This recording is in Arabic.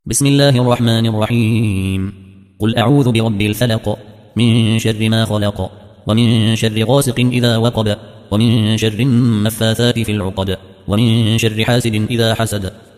بسم الله الرحمن الرحيم. قل أعوذ برب الفلق من شر ما خلق ومن شر غاسق إذا وقب ومن شر النفاثات في العقد ومن شر حاسد إذا حسد